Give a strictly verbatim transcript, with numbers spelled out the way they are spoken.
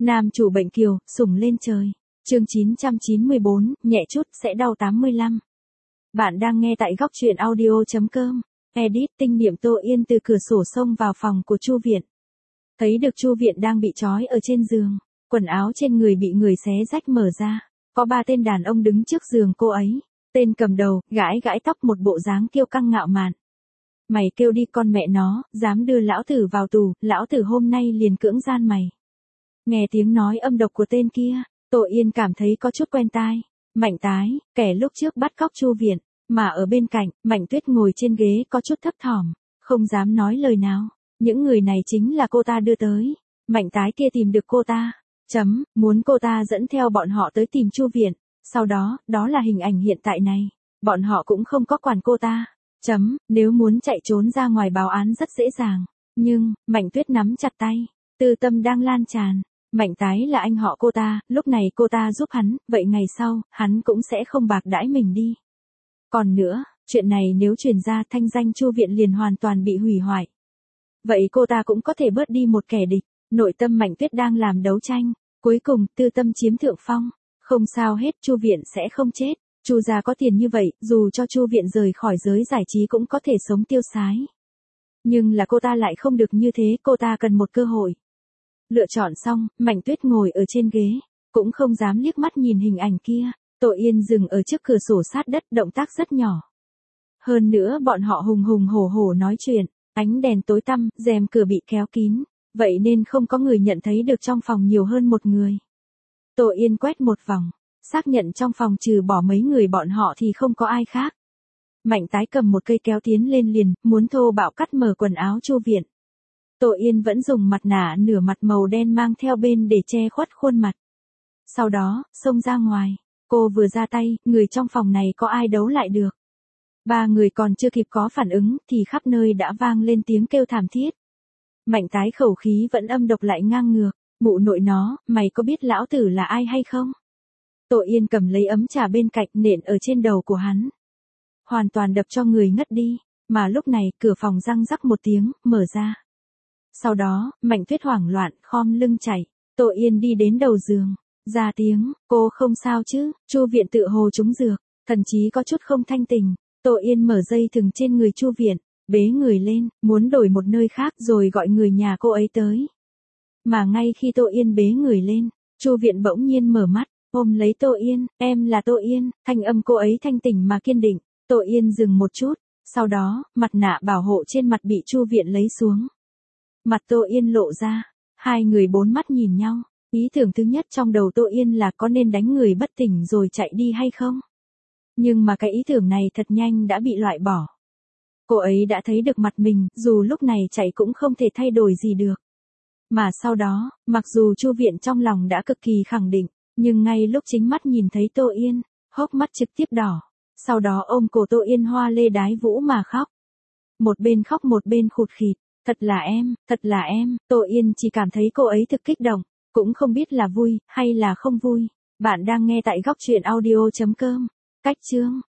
Nam chủ bệnh kiều, sủng lên trời. Chương chín trăm chín mươi bốn, nhẹ chút sẽ đau tám mươi lăm. Bạn đang nghe tại góc truyện audio chấm com. Edit tinh niệm Tô Yên từ cửa sổ xông vào phòng của Chu Viện. Thấy được Chu Viện đang bị trói ở trên giường, quần áo trên người bị người xé rách mở ra. Có ba tên đàn ông đứng trước giường cô ấy. Tên cầm đầu, gãi gãi tóc một bộ dáng kiêu căng ngạo mạn. Mày kêu đi con mẹ nó, dám đưa lão tử vào tù, lão tử hôm nay liền cưỡng gian mày. Nghe tiếng nói âm độc của tên kia, Tô Yên cảm thấy có chút quen tai. Mạnh Tái, kẻ lúc trước bắt cóc Chu Viện, mà ở bên cạnh, Mạnh Tuyết ngồi trên ghế có chút thấp thỏm, không dám nói lời nào. Những người này chính là cô ta đưa tới. Mạnh Tái kia tìm được cô ta, chấm, muốn cô ta dẫn theo bọn họ tới tìm Chu Viện. Sau đó, đó là hình ảnh hiện tại này. Bọn họ cũng không có quản cô ta. Chấm, nếu muốn chạy trốn ra ngoài báo án rất dễ dàng. Nhưng, Mạnh Tuyết nắm chặt tay. Tư tâm đang lan tràn. Mạnh Tái là anh họ cô ta, lúc này cô ta giúp hắn, vậy ngày sau, hắn cũng sẽ không bạc đãi mình đi. Còn nữa, chuyện này nếu truyền ra thanh danh Chu Viện liền hoàn toàn bị hủy hoại. Vậy cô ta cũng có thể bớt đi một kẻ địch. Nội tâm Mạnh Tuyết đang làm đấu tranh. Cuối cùng, tư tâm chiếm thượng phong. Không sao hết, Chu Viện sẽ không chết. Chu gia có tiền như vậy, dù cho Chu Viện rời khỏi giới giải trí cũng có thể sống tiêu sái. Nhưng là cô ta lại không được như thế, cô ta cần một cơ hội. Lựa chọn xong, Mạnh Tuyết ngồi ở trên ghế, cũng không dám liếc mắt nhìn hình ảnh kia. Tô Yên dừng ở trước cửa sổ sát đất, động tác rất nhỏ. Hơn nữa bọn họ hùng hùng hổ hổ nói chuyện, ánh đèn tối tăm, rèm cửa bị kéo kín, vậy nên không có người nhận thấy được trong phòng nhiều hơn một người. Tô Yên quét một vòng, xác nhận trong phòng trừ bỏ mấy người bọn họ thì không có ai khác. Mạnh Tái cầm một cây kéo tiến lên liền, muốn thô bạo cắt mở quần áo Chu Viện. Tô Yên vẫn dùng mặt nạ nửa mặt màu đen mang theo bên để che khuất khuôn mặt. Sau đó, xông ra ngoài, cô vừa ra tay, người trong phòng này có ai đấu lại được. Ba người còn chưa kịp có phản ứng, thì khắp nơi đã vang lên tiếng kêu thảm thiết. Mạnh Tái khẩu khí vẫn âm độc lại ngang ngược, mụ nội nó, mày có biết lão tử là ai hay không? Tô Yên cầm lấy ấm trà bên cạnh nện ở trên đầu của hắn. Hoàn toàn đập cho người ngất đi, mà lúc này cửa phòng răng rắc một tiếng, mở ra. Sau đó, Mạnh Tuyết hoảng loạn, khom lưng chạy. Tô Yên đi đến đầu giường, ra tiếng, cô không sao chứ, Chu Viện tự hồ trúng dược, thần chí có chút không thanh tình. Tô Yên mở dây thừng trên người Chu Viện, bế người lên, muốn đổi một nơi khác rồi gọi người nhà cô ấy tới. Mà ngay khi Tô Yên bế người lên, Chu Viện bỗng nhiên mở mắt, ôm lấy Tô Yên, em là Tô Yên, thanh âm cô ấy thanh tỉnh mà kiên định. Tô Yên dừng một chút, sau đó, mặt nạ bảo hộ trên mặt bị Chu Viện lấy xuống. Mặt Tô Yên lộ ra, hai người bốn mắt nhìn nhau, ý tưởng thứ nhất trong đầu Tô Yên là có nên đánh người bất tỉnh rồi chạy đi hay không. Nhưng mà cái ý tưởng này thật nhanh đã bị loại bỏ. Cô ấy đã thấy được mặt mình, dù lúc này chạy cũng không thể thay đổi gì được. Mà sau đó, mặc dù Chu Viện trong lòng đã cực kỳ khẳng định, nhưng ngay lúc chính mắt nhìn thấy Tô Yên, hốc mắt trực tiếp đỏ, sau đó ôm cổ Tô Yên hoa lê đái vũ mà khóc. Một bên khóc một bên khụt khịt. Thật là em, thật là em, Tô Yên chỉ cảm thấy cô ấy thực kích động, cũng không biết là vui, hay là không vui. Bạn đang nghe tại góc truyện audio chấm com. Cách chương